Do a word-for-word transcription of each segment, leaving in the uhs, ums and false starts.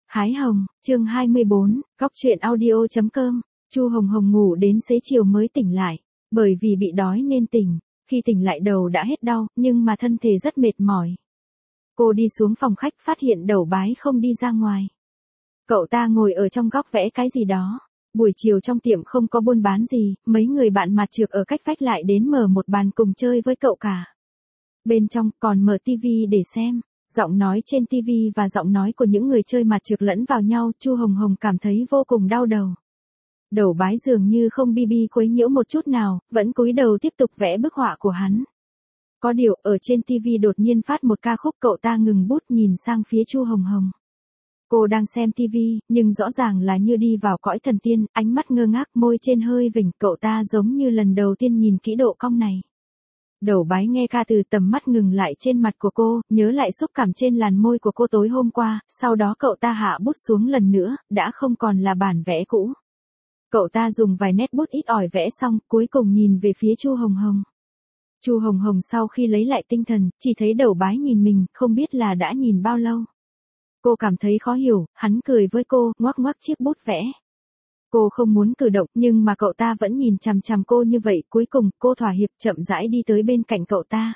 Hái hồng, chương hai mươi bốn, góc truyện audio.com. Chu Hồng Hồng ngủ đến xế chiều mới tỉnh lại, bởi vì bị đói nên tỉnh, khi tỉnh lại đầu đã hết đau, nhưng mà thân thể rất mệt mỏi. Cô đi xuống phòng khách phát hiện Đẩu Bái không đi ra ngoài. Cậu ta ngồi ở trong góc vẽ cái gì đó. Buổi chiều trong tiệm không có buôn bán gì, mấy người bạn mặt trược ở cách vách lại đến mở một bàn cùng chơi với cậu cả. Bên trong còn mở tivi để xem. Giọng nói trên tivi và giọng nói của những người chơi mặt trược lẫn vào nhau, Chu Hồng Hồng cảm thấy vô cùng đau đầu. Đẩu Bái dường như không bi bi quấy nhiễu một chút nào, vẫn cúi đầu tiếp tục vẽ bức họa của hắn. Có điều, ở trên tivi đột nhiên phát một ca khúc, cậu ta ngừng bút nhìn sang phía Chu Hồng Hồng. Cô đang xem tivi, nhưng rõ ràng là như đi vào cõi thần tiên, ánh mắt ngơ ngác, môi trên hơi vểnh, cậu ta giống như lần đầu tiên nhìn kỹ độ cong này. Đẩu Bái nghe ca từ tầm mắt ngừng lại trên mặt của cô, nhớ lại xúc cảm trên làn môi của cô tối hôm qua, sau đó cậu ta hạ bút xuống lần nữa, đã không còn là bản vẽ cũ. Cậu ta dùng vài nét bút ít ỏi vẽ xong, cuối cùng nhìn về phía Chu Hồng Hồng. Chu Hồng Hồng sau khi lấy lại tinh thần, chỉ thấy Đẩu Bái nhìn mình, không biết là đã nhìn bao lâu. Cô cảm thấy khó hiểu, hắn cười với cô, ngoắc ngoắc chiếc bút vẽ. Cô không muốn cử động, nhưng mà cậu ta vẫn nhìn chằm chằm cô như vậy, cuối cùng, cô thỏa hiệp chậm rãi đi tới bên cạnh cậu ta.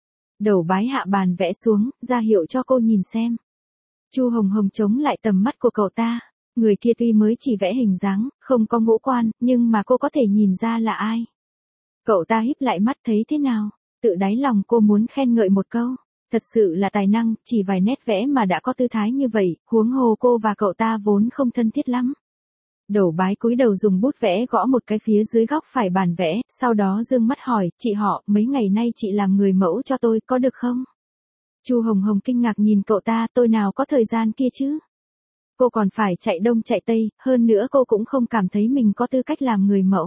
Đẩu Bái hạ bàn vẽ xuống, ra hiệu cho cô nhìn xem. Chu Hồng Hồng chống lại tầm mắt của cậu ta. Người kia tuy mới chỉ vẽ hình dáng, không có ngũ quan, nhưng mà cô có thể nhìn ra là ai. Cậu ta híp lại mắt thấy thế nào, tự đáy lòng cô muốn khen ngợi một câu. Thật sự là tài năng, chỉ vài nét vẽ mà đã có tư thái như vậy, huống hồ cô và cậu ta vốn không thân thiết lắm. Đẩu Bái cúi đầu dùng bút vẽ gõ một cái phía dưới góc phải bàn vẽ, sau đó dương mắt hỏi, chị họ, mấy ngày nay chị làm người mẫu cho tôi, có được không? Chu Hồng Hồng kinh ngạc nhìn cậu ta, tôi nào có thời gian kia chứ? Cô còn phải chạy đông chạy tây, hơn nữa cô cũng không cảm thấy mình có tư cách làm người mẫu.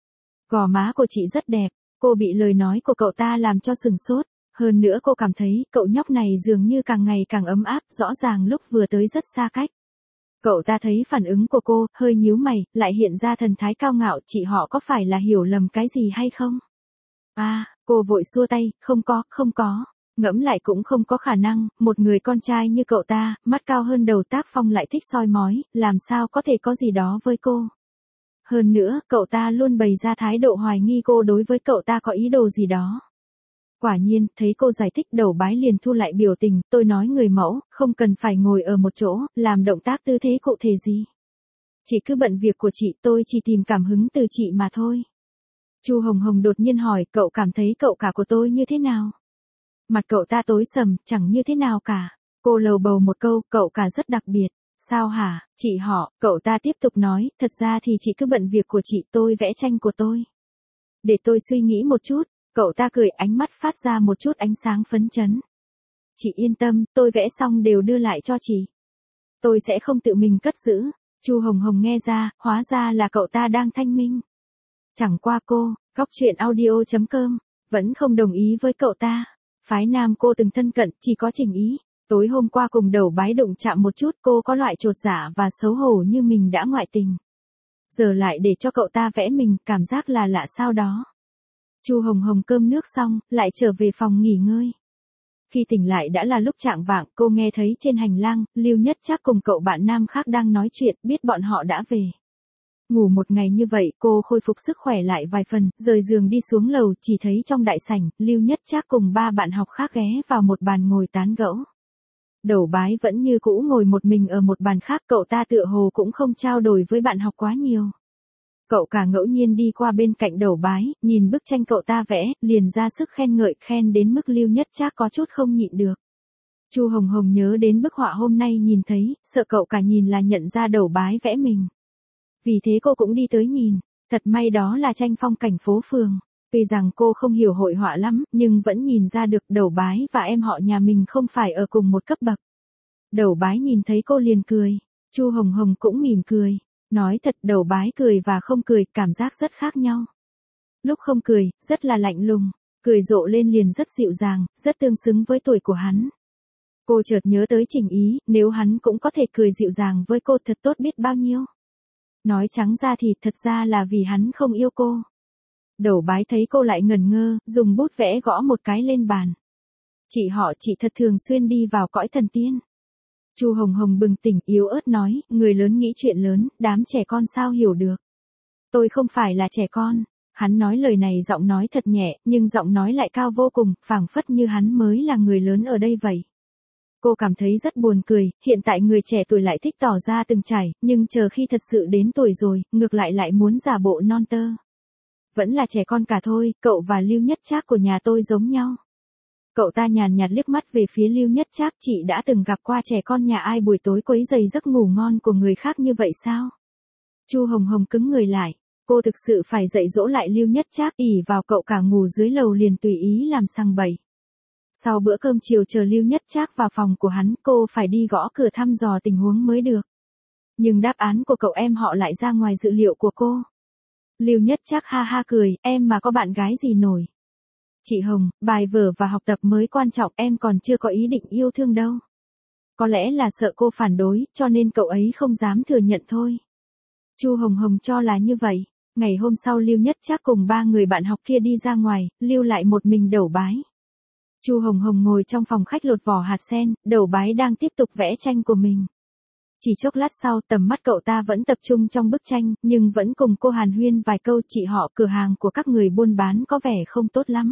Gò má của chị rất đẹp, cô bị lời nói của cậu ta làm cho sừng sốt. Hơn nữa cô cảm thấy cậu nhóc này dường như càng ngày càng ấm áp, rõ ràng lúc vừa tới rất xa cách. Cậu ta thấy phản ứng của cô, hơi nhíu mày, lại hiện ra thần thái cao ngạo, chị họ có phải là hiểu lầm cái gì hay không? À, cô vội xua tay, không có, không có. Ngẫm lại cũng không có khả năng, một người con trai như cậu ta, mắt cao hơn đầu tác phong lại thích soi mói, làm sao có thể có gì đó với cô. Hơn nữa, cậu ta luôn bày ra thái độ hoài nghi cô đối với cậu ta có ý đồ gì đó. Quả nhiên, thấy cô giải thích, Đẩu Bái liền thu lại biểu tình, tôi nói người mẫu, không cần phải ngồi ở một chỗ, làm động tác tư thế cụ thể gì. Chị cứ bận việc của chị, tôi chỉ tìm cảm hứng từ chị mà thôi. Chu Hồng Hồng đột nhiên hỏi, cậu cảm thấy cậu cả của tôi như thế nào? Mặt cậu ta tối sầm, chẳng như thế nào cả. Cô lầu bầu một câu, cậu cả rất đặc biệt. Sao hả, chị họ, cậu ta tiếp tục nói, thật ra thì chị cứ bận việc của chị, tôi vẽ tranh của tôi. Để tôi suy nghĩ một chút. Cậu ta cười, ánh mắt phát ra một chút ánh sáng phấn chấn. Chị yên tâm, tôi vẽ xong đều đưa lại cho chị. Tôi sẽ không tự mình cất giữ. Chu Hồng Hồng nghe ra, hóa ra là cậu ta đang thanh minh. Chẳng qua cô, góc truyện audio.com, vẫn không đồng ý với cậu ta. Phái nam cô từng thân cận, chỉ có Trình Ý. Tối hôm qua cùng Đẩu Bái đụng chạm một chút, cô có loại chột dạ và xấu hổ như mình đã ngoại tình. Giờ lại để cho cậu ta vẽ mình, cảm giác là lạ sao đó. Chu Hồng Hồng cơm nước xong, lại trở về phòng nghỉ ngơi. Khi tỉnh lại đã là lúc chạng vạng, cô nghe thấy trên hành lang, Lưu Nhất Trác cùng cậu bạn nam khác đang nói chuyện, biết bọn họ đã về. Ngủ một ngày như vậy, cô khôi phục sức khỏe lại vài phần, rời giường đi xuống lầu, chỉ thấy trong đại sảnh, Lưu Nhất Trác cùng ba bạn học khác ghé vào một bàn ngồi tán gẫu. Đẩu Bái vẫn như cũ ngồi một mình ở một bàn khác, cậu ta tựa hồ cũng không trao đổi với bạn học quá nhiều. Cậu cả ngẫu nhiên đi qua bên cạnh Đẩu Bái, nhìn bức tranh cậu ta vẽ, liền ra sức khen ngợi, khen đến mức Lưu Nhất Trác có chút không nhịn được. Chu Hồng Hồng nhớ đến bức họa hôm nay nhìn thấy, sợ cậu cả nhìn là nhận ra Đẩu Bái vẽ mình. Vì thế cô cũng đi tới nhìn, thật may đó là tranh phong cảnh phố phường. Tuy rằng cô không hiểu hội họa lắm, nhưng vẫn nhìn ra được Đẩu Bái và em họ nhà mình không phải ở cùng một cấp bậc. Đẩu Bái nhìn thấy cô liền cười, Chu Hồng Hồng cũng mỉm cười. Nói thật, Đẩu Bái cười và không cười, cảm giác rất khác nhau. Lúc không cười, rất là lạnh lùng, cười rộ lên liền rất dịu dàng, rất tương xứng với tuổi của hắn. Cô chợt nhớ tới Trình Ý, nếu hắn cũng có thể cười dịu dàng với cô thật tốt biết bao nhiêu. Nói trắng ra thì thật ra là vì hắn không yêu cô. Đẩu Bái thấy cô lại ngẩn ngơ, dùng bút vẽ gõ một cái lên bàn. Chị họ, chị thật thường xuyên đi vào cõi thần tiên. Chu Hồng Hồng bừng tỉnh yếu ớt nói, người lớn nghĩ chuyện lớn, đám trẻ con sao hiểu được. Tôi không phải là trẻ con. Hắn nói lời này giọng nói thật nhẹ, nhưng giọng nói lại cao vô cùng, phảng phất như hắn mới là người lớn ở đây vậy. Cô cảm thấy rất buồn cười, hiện tại người trẻ tuổi lại thích tỏ ra từng trải, nhưng chờ khi thật sự đến tuổi rồi, ngược lại lại muốn giả bộ non tơ. Vẫn là trẻ con cả thôi, cậu và Lưu Nhất Trác của nhà tôi giống nhau. Cậu ta nhàn nhạt liếc mắt về phía Lưu Nhất Trác, chị đã từng gặp qua trẻ con nhà ai buổi tối quấy rầy giấc ngủ ngon của người khác như vậy sao? Chu Hồng Hồng cứng người lại, cô thực sự phải dạy dỗ lại Lưu Nhất Trác, ỉ vào cậu cả ngủ dưới lầu liền tùy ý làm sằng bậy. Sau bữa cơm chiều chờ Lưu Nhất Trác vào phòng của hắn, cô phải đi gõ cửa thăm dò tình huống mới được. Nhưng đáp án của cậu em họ lại ra ngoài dự liệu của cô. Lưu Nhất Trác ha ha cười, em mà có bạn gái gì nổi. Chị Hồng, bài vở và học tập mới quan trọng, em còn chưa có ý định yêu thương đâu. Có lẽ là sợ cô phản đối, cho nên cậu ấy không dám thừa nhận thôi. Chu Hồng Hồng cho là như vậy. Ngày hôm sau Lưu Nhất Trác cùng ba người bạn học kia đi ra ngoài, lưu lại một mình Đẩu Bái. Chu Hồng Hồng ngồi trong phòng khách lột vỏ hạt sen, Đẩu Bái đang tiếp tục vẽ tranh của mình. Chỉ chốc lát sau, tầm mắt cậu ta vẫn tập trung trong bức tranh, nhưng vẫn cùng cô hàn huyên vài câu. Chị họ, cửa hàng của các người buôn bán có vẻ không tốt lắm.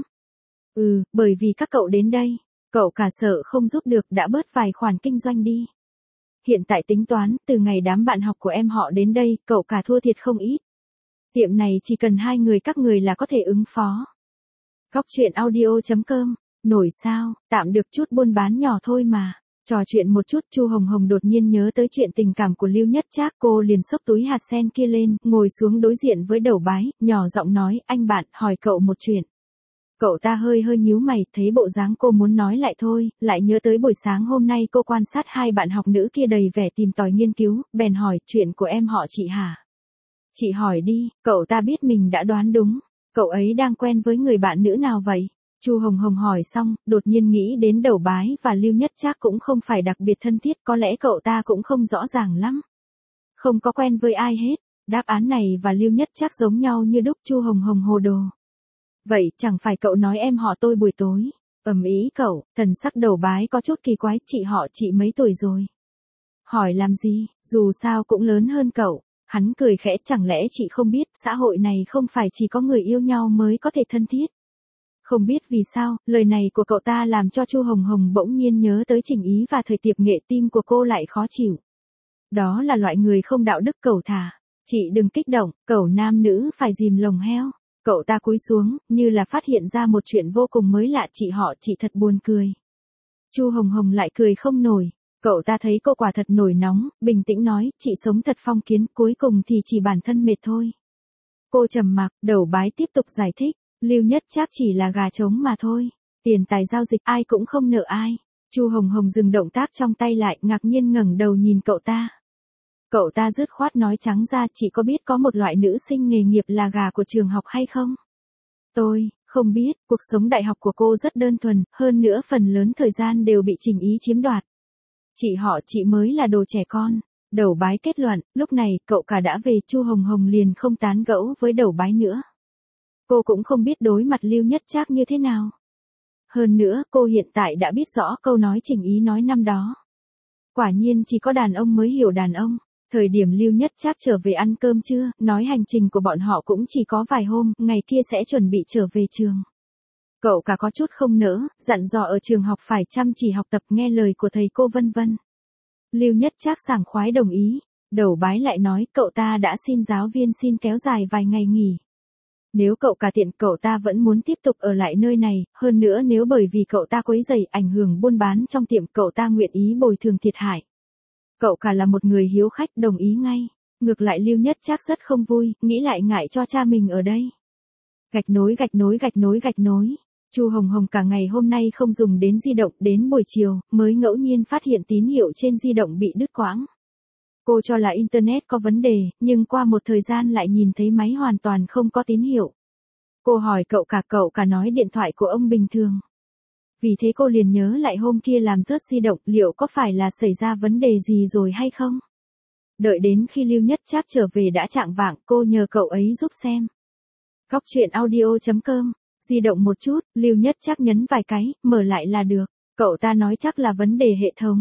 Ừ, bởi vì các cậu đến đây, cậu cả sợ không giúp được, đã bớt vài khoản kinh doanh đi. Hiện tại tính toán, từ ngày đám bạn học của em họ đến đây, cậu cả thua thiệt không ít. Tiệm này chỉ cần hai người các người là có thể ứng phó. Góc truyện audio chấm com, nổi sao, tạm được chút buôn bán nhỏ thôi mà. Trò chuyện một chút, Chu Hồng Hồng đột nhiên nhớ tới chuyện tình cảm của Lưu Nhất Trác, cô liền xốc túi hạt sen kia lên, ngồi xuống đối diện với Đẩu Bái, nhỏ giọng nói, anh bạn, hỏi cậu một chuyện. Cậu ta hơi hơi nhíu mày, thấy bộ dáng cô muốn nói lại thôi, lại nhớ tới buổi sáng hôm nay cô quan sát hai bạn học nữ kia đầy vẻ tìm tòi nghiên cứu, bèn hỏi, chuyện của em họ chị hả? Chị hỏi đi, cậu ta biết mình đã đoán đúng, cậu ấy đang quen với người bạn nữ nào vậy? Chu Hồng Hồng hỏi xong, đột nhiên nghĩ đến Đẩu Bái và Lưu Nhất Trác cũng không phải đặc biệt thân thiết, có lẽ cậu ta cũng không rõ ràng lắm. Không có quen với ai hết, đáp án này và Lưu Nhất Trác giống nhau như đúc. Chu Hồng Hồng hồ đồ. Vậy, chẳng phải cậu nói em họ tôi buổi tối, ầm ý cậu, thần sắc Đẩu Bái có chút kỳ quái, chị họ chị mấy tuổi rồi? Hỏi làm gì, dù sao cũng lớn hơn cậu. Hắn cười khẽ, chẳng lẽ chị không biết, xã hội này không phải chỉ có người yêu nhau mới có thể thân thiết. Không biết vì sao, lời này của cậu ta làm cho Chu Hồng Hồng bỗng nhiên nhớ tới Trình Ý và thời tiệp nghệ, tim của cô lại khó chịu. Đó là loại người không đạo đức cẩu thả. Chị đừng kích động, cẩu nam nữ phải dìm lồng heo. Cậu ta cúi xuống, như là phát hiện ra một chuyện vô cùng mới lạ, chị họ chị thật buồn cười. Chu Hồng Hồng lại cười không nổi. Cậu ta thấy cô quả thật nổi nóng, bình tĩnh nói, chị sống thật phong kiến, cuối cùng thì chỉ bản thân mệt thôi. Cô trầm mặc, Đẩu Bái tiếp tục giải thích, Lưu Nhất Trác chỉ là gà trống mà thôi, tiền tài giao dịch ai cũng không nợ ai. Chu Hồng Hồng dừng động tác trong tay lại, ngạc nhiên ngẩng đầu nhìn cậu ta. Cậu ta dứt khoát nói trắng ra, chị có biết có một loại nữ sinh nghề nghiệp là gà của trường học hay không? Tôi không biết, cuộc sống đại học của cô rất đơn thuần, hơn nữa phần lớn thời gian đều bị Trình Ý chiếm đoạt. Chị họ chị mới là đồ trẻ con. Đẩu Bái kết luận, lúc này, cậu cả đã về, Chu Hồng Hồng liền không tán gẫu với Đẩu Bái nữa. Cô cũng không biết đối mặt Lưu Nhất Trác như thế nào. Hơn nữa, cô hiện tại đã biết rõ câu nói Trình Ý nói năm đó. Quả nhiên chỉ có đàn ông mới hiểu đàn ông. Thời điểm Lưu Nhất Trác trở về ăn cơm trưa, nói hành trình của bọn họ cũng chỉ có vài hôm, ngày kia sẽ chuẩn bị trở về trường. Cậu cả có chút không nỡ, dặn dò ở trường học phải chăm chỉ học tập, nghe lời của thầy cô vân vân. Lưu Nhất Trác sảng khoái đồng ý. Đẩu Bái lại nói, cậu ta đã xin giáo viên xin kéo dài vài ngày nghỉ. Nếu cậu cả tiện, cậu ta vẫn muốn tiếp tục ở lại nơi này, hơn nữa nếu bởi vì cậu ta quấy rầy ảnh hưởng buôn bán trong tiệm, cậu ta nguyện ý bồi thường thiệt hại. Cậu cả là một người hiếu khách, đồng ý ngay. Ngược lại Lưu Nhất Trác rất không vui, nghĩ lại ngại cho cha mình ở đây. Gạch nối gạch nối gạch nối gạch nối. Chu Hồng Hồng cả ngày hôm nay không dùng đến di động, đến buổi chiều, mới ngẫu nhiên phát hiện tín hiệu trên di động bị đứt quãng. Cô cho là Internet có vấn đề, nhưng qua một thời gian lại nhìn thấy máy hoàn toàn không có tín hiệu. Cô hỏi cậu cả, cậu cả nói điện thoại của ông bình thường. Vì thế cô liền nhớ lại hôm kia làm rớt di động, liệu có phải là xảy ra vấn đề gì rồi hay không? Đợi đến khi Lưu Nhất Trác trở về đã chạng vạng, cô nhờ cậu ấy giúp xem. Góc truyện audio chấm com, di động một chút, Lưu Nhất Trác nhấn vài cái, mở lại là được. Cậu ta nói chắc là vấn đề hệ thống.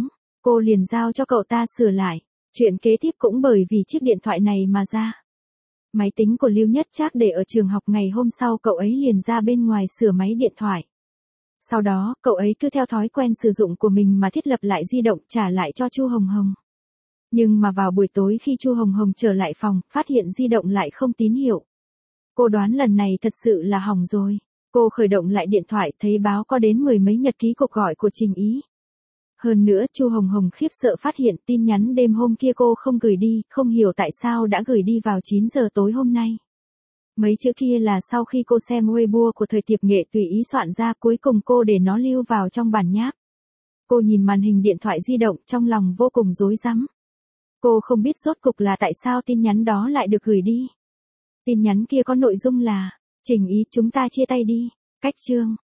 Cô liền giao cho cậu ta sửa lại. Chuyện kế tiếp cũng bởi vì chiếc điện thoại này mà ra. Máy tính của Lưu Nhất Trác để ở trường học, ngày hôm sau cậu ấy liền ra bên ngoài sửa máy điện thoại. Sau đó, cậu ấy cứ theo thói quen sử dụng của mình mà thiết lập lại di động trả lại cho Chu Hồng Hồng. Nhưng mà vào buổi tối khi Chu Hồng Hồng trở lại phòng, phát hiện di động lại không tín hiệu. Cô đoán lần này thật sự là hỏng rồi. Cô khởi động lại điện thoại thấy báo có đến mười mấy nhật ký cuộc gọi của Trình Ý. Hơn nữa Chu Hồng Hồng khiếp sợ phát hiện tin nhắn đêm hôm kia cô không gửi đi, không hiểu tại sao đã gửi đi vào chín giờ tối hôm nay. Mấy chữ kia là sau khi cô xem Weibo của thời tiệp nghệ tùy ý soạn ra, cuối cùng cô để nó lưu vào trong bản nháp. Cô nhìn màn hình điện thoại di động trong lòng vô cùng rối rắm. Cô không biết rốt cục là tại sao tin nhắn đó lại được gửi đi. Tin nhắn kia có nội dung là, Trình Ý chúng ta chia tay đi, cách chương.